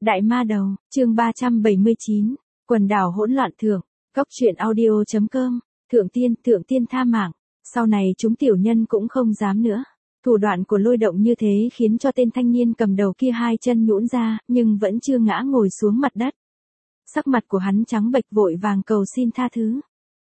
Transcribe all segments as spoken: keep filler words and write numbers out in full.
Đại ma đầu, chương ba trăm bảy mươi chín, quần đảo hỗn loạn thượng, góc truyện audio chấm com, thượng tiên, thượng tiên tha mạng, sau này chúng tiểu nhân cũng không dám nữa. Thủ đoạn của Lôi Động như thế khiến cho tên thanh niên cầm đầu kia hai chân nhũn ra, nhưng vẫn chưa ngã ngồi xuống mặt đất. Sắc mặt của hắn trắng bệch vội vàng cầu xin tha thứ.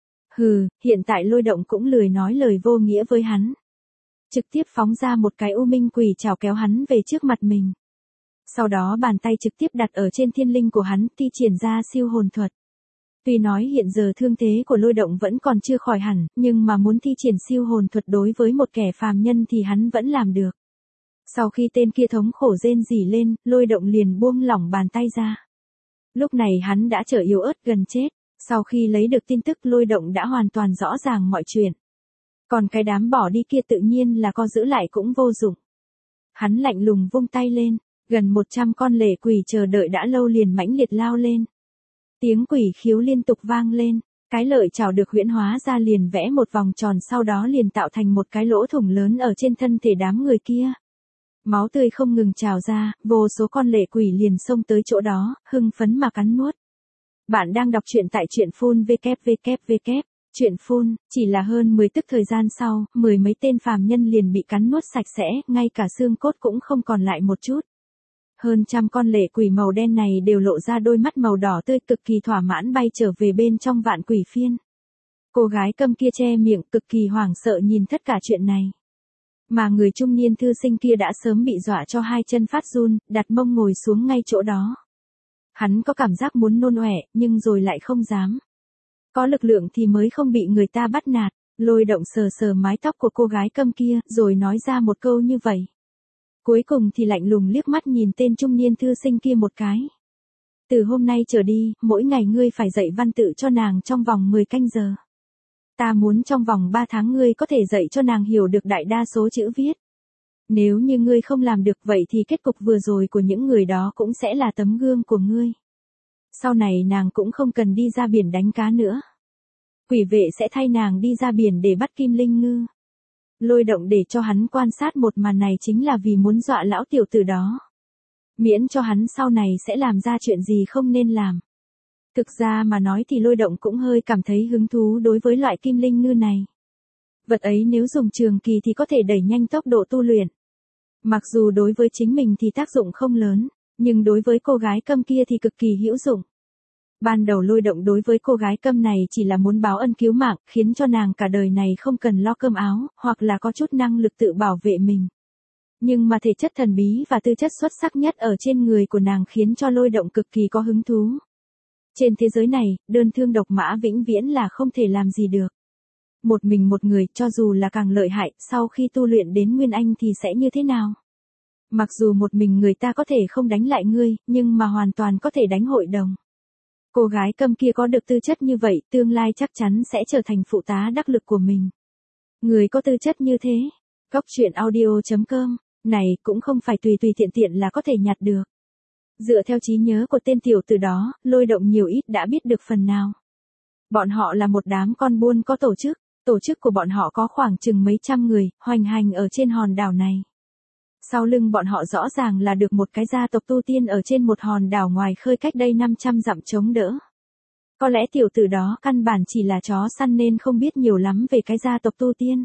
Hừ, hiện tại Lôi Động cũng lười nói lời vô nghĩa với hắn. Trực tiếp phóng ra một cái u minh quỷ trảo kéo hắn về trước mặt mình. Sau đó bàn tay trực tiếp đặt ở trên thiên linh của hắn, thi triển ra siêu hồn thuật. Tuy nói hiện giờ thương thế của Lôi Động vẫn còn chưa khỏi hẳn, nhưng mà muốn thi triển siêu hồn thuật đối với một kẻ phàm nhân thì hắn vẫn làm được. Sau khi tên kia thống khổ rên rỉ lên, Lôi Động liền buông lỏng bàn tay ra. Lúc này hắn đã trở yếu ớt gần chết, sau khi lấy được tin tức Lôi Động đã hoàn toàn rõ ràng mọi chuyện. Còn cái đám bỏ đi kia tự nhiên là có giữ lại cũng vô dụng. Hắn lạnh lùng vung tay lên, gần một trăm con lệ quỷ chờ đợi đã lâu liền mãnh liệt lao lên. Tiếng quỷ khiếu liên tục vang lên, cái lợi chảo được huyễn hóa ra liền vẽ một vòng tròn, sau đó liền tạo thành một cái lỗ thủng lớn ở trên thân thể đám người kia. Máu tươi không ngừng trào ra, vô số con lệ quỷ liền xông tới chỗ đó, hưng phấn mà cắn nuốt. Bạn đang đọc truyện tại truyện phun vê kép vê kép vê kép. Chuyện phun, chỉ là hơn mười tức thời gian sau, mười mấy tên phàm nhân liền bị cắn nuốt sạch sẽ, ngay cả xương cốt cũng không còn lại một chút. Hơn trăm con lệ quỷ màu đen này đều lộ ra đôi mắt màu đỏ tươi cực kỳ thỏa mãn bay trở về bên trong vạn quỷ phiên. Cô gái câm kia che miệng cực kỳ hoảng sợ nhìn tất cả chuyện này. Mà người trung niên thư sinh kia đã sớm bị dọa cho hai chân phát run, đặt mông ngồi xuống ngay chỗ đó. Hắn có cảm giác muốn nôn ọe, nhưng rồi lại không dám. Có lực lượng thì mới không bị người ta bắt nạt. Lôi Động sờ sờ mái tóc của cô gái câm kia, rồi nói ra một câu như vậy. Cuối cùng thì lạnh lùng liếc mắt nhìn tên trung niên thư sinh kia một cái. Từ hôm nay trở đi, mỗi ngày ngươi phải dạy văn tự cho nàng trong vòng mười canh giờ. Ta muốn trong vòng ba tháng ngươi có thể dạy cho nàng hiểu được đại đa số chữ viết. Nếu như ngươi không làm được vậy thì kết cục vừa rồi của những người đó cũng sẽ là tấm gương của ngươi. Sau này nàng cũng không cần đi ra biển đánh cá nữa. Quỷ vệ sẽ thay nàng đi ra biển để bắt kim linh ngư. Lôi Động để cho hắn quan sát một màn này chính là vì muốn dọa lão tiểu tử đó. Miễn cho hắn sau này sẽ làm ra chuyện gì không nên làm. Thực ra mà nói thì Lôi Động cũng hơi cảm thấy hứng thú đối với loại kim linh ngư này. Vật ấy nếu dùng trường kỳ thì có thể đẩy nhanh tốc độ tu luyện. Mặc dù đối với chính mình thì tác dụng không lớn, nhưng đối với cô gái câm kia thì cực kỳ hữu dụng. Ban đầu Lôi Động đối với cô gái câm này chỉ là muốn báo ân cứu mạng, khiến cho nàng cả đời này không cần lo cơm áo, hoặc là có chút năng lực tự bảo vệ mình. Nhưng mà thể chất thần bí và tư chất xuất sắc nhất ở trên người của nàng khiến cho Lôi Động cực kỳ có hứng thú. Trên thế giới này, đơn thương độc mã vĩnh viễn là không thể làm gì được. Một mình một người, cho dù là càng lợi hại, sau khi tu luyện đến Nguyên Anh thì sẽ như thế nào? Mặc dù một mình người ta có thể không đánh lại ngươi, nhưng mà hoàn toàn có thể đánh hội đồng. Cô gái câm kia có được tư chất như vậy, tương lai chắc chắn sẽ trở thành phụ tá đắc lực của mình. Người có tư chất như thế, góc truyện audio chấm com, này cũng không phải tùy tùy tiện tiện là có thể nhặt được. Dựa theo trí nhớ của tên tiểu tử đó, Lôi Động nhiều ít đã biết được phần nào. Bọn họ là một đám con buôn có tổ chức, tổ chức của bọn họ có khoảng chừng mấy trăm người, hoành hành ở trên hòn đảo này. Sau lưng bọn họ rõ ràng là được một cái gia tộc tu tiên ở trên một hòn đảo ngoài khơi cách đây năm trăm dặm chống đỡ. Có lẽ tiểu tử đó căn bản chỉ là chó săn nên không biết nhiều lắm về cái gia tộc tu tiên.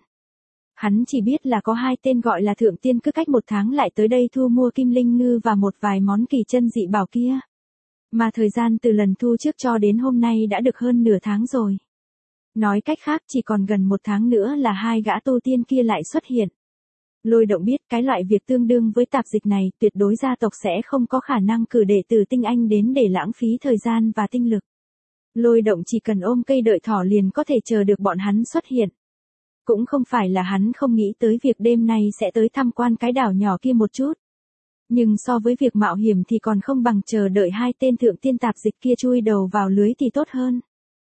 Hắn chỉ biết là có hai tên gọi là thượng tiên cứ cách một tháng lại tới đây thu mua kim linh ngư và một vài món kỳ chân dị bảo kia. Mà thời gian từ lần thu trước cho đến hôm nay đã được hơn nửa tháng rồi. Nói cách khác chỉ còn gần một tháng nữa là hai gã tu tiên kia lại xuất hiện. Lôi Động biết cái loại việc tương đương với tạp dịch này tuyệt đối gia tộc sẽ không có khả năng cử đệ tử tinh anh đến để lãng phí thời gian và tinh lực. Lôi Động chỉ cần ôm cây đợi thỏ liền có thể chờ được bọn hắn xuất hiện. Cũng không phải là hắn không nghĩ tới việc đêm nay sẽ tới tham quan cái đảo nhỏ kia một chút. Nhưng so với việc mạo hiểm thì còn không bằng chờ đợi hai tên thượng tiên tạp dịch kia chui đầu vào lưới thì tốt hơn.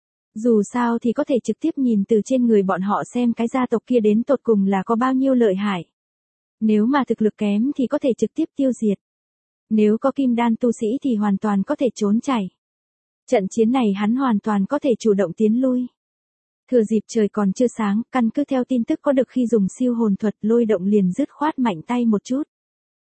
Dù sao thì có thể trực tiếp nhìn từ trên người bọn họ xem cái gia tộc kia đến tột cùng là có bao nhiêu lợi hại. Nếu mà thực lực kém thì có thể trực tiếp tiêu diệt. Nếu có kim đan tu sĩ thì hoàn toàn có thể trốn chạy. Trận chiến này hắn hoàn toàn có thể chủ động tiến lui. Thừa dịp trời còn chưa sáng, căn cứ theo tin tức có được khi dùng siêu hồn thuật Lôi Động liền dứt khoát mạnh tay một chút.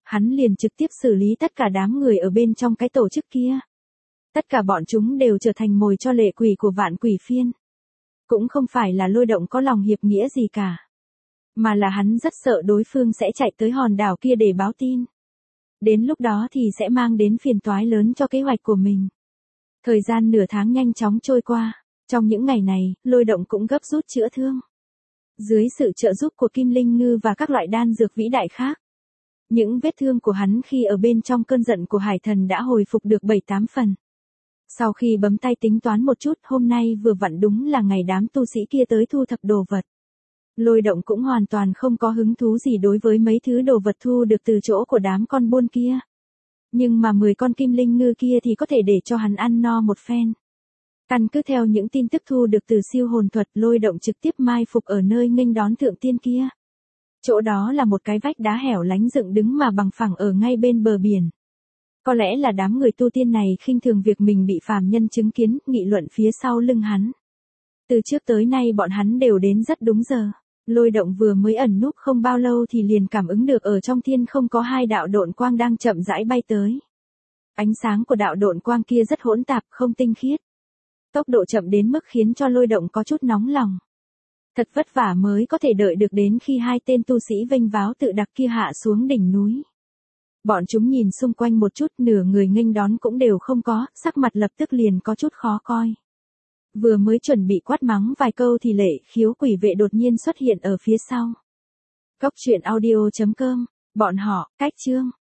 Hắn liền trực tiếp xử lý tất cả đám người ở bên trong cái tổ chức kia. Tất cả bọn chúng đều trở thành mồi cho lệ quỷ của vạn quỷ phiên. Cũng không phải là Lôi Động có lòng hiệp nghĩa gì cả. Mà là hắn rất sợ đối phương sẽ chạy tới hòn đảo kia để báo tin. Đến lúc đó thì sẽ mang đến phiền toái lớn cho kế hoạch của mình. Thời gian nửa tháng nhanh chóng trôi qua. Trong những ngày này, Lôi Động cũng gấp rút chữa thương. Dưới sự trợ giúp của Kim Linh Ngư và các loại đan dược vĩ đại khác. Những vết thương của hắn khi ở bên trong cơn giận của hải thần đã hồi phục được bảy tám phần. Sau khi bấm tay tính toán một chút, hôm nay vừa vặn đúng là ngày đám tu sĩ kia tới thu thập đồ vật. Lôi Động cũng hoàn toàn không có hứng thú gì đối với mấy thứ đồ vật thu được từ chỗ của đám con buôn kia. Nhưng mà mười con kim linh ngư kia thì có thể để cho hắn ăn no một phen. Căn cứ theo những tin tức thu được từ siêu hồn thuật, Lôi Động trực tiếp mai phục ở nơi nghênh đón thượng tiên kia. Chỗ đó là một cái vách đá hẻo lánh dựng đứng mà bằng phẳng ở ngay bên bờ biển. Có lẽ là đám người tu tiên này khinh thường việc mình bị phàm nhân chứng kiến, nghị luận phía sau lưng hắn. Từ trước tới nay bọn hắn đều đến rất đúng giờ. Lôi Động vừa mới ẩn núp không bao lâu thì liền cảm ứng được ở trong thiên không có hai đạo độn quang đang chậm rãi bay tới. Ánh sáng của đạo độn quang kia rất hỗn tạp, không tinh khiết. Tốc độ chậm đến mức khiến cho Lôi Động có chút nóng lòng. Thật vất vả mới có thể đợi được đến khi hai tên tu sĩ vênh váo tự đặc kia hạ xuống đỉnh núi. Bọn chúng nhìn xung quanh một chút, nửa người nghênh đón cũng đều không có, sắc mặt lập tức liền có chút khó coi. Vừa mới chuẩn bị quát mắng vài câu thì Lệ Khiếu quỷ vệ đột nhiên xuất hiện ở phía sau. Cốc truyện audio chấm com, bọn họ, cách chương.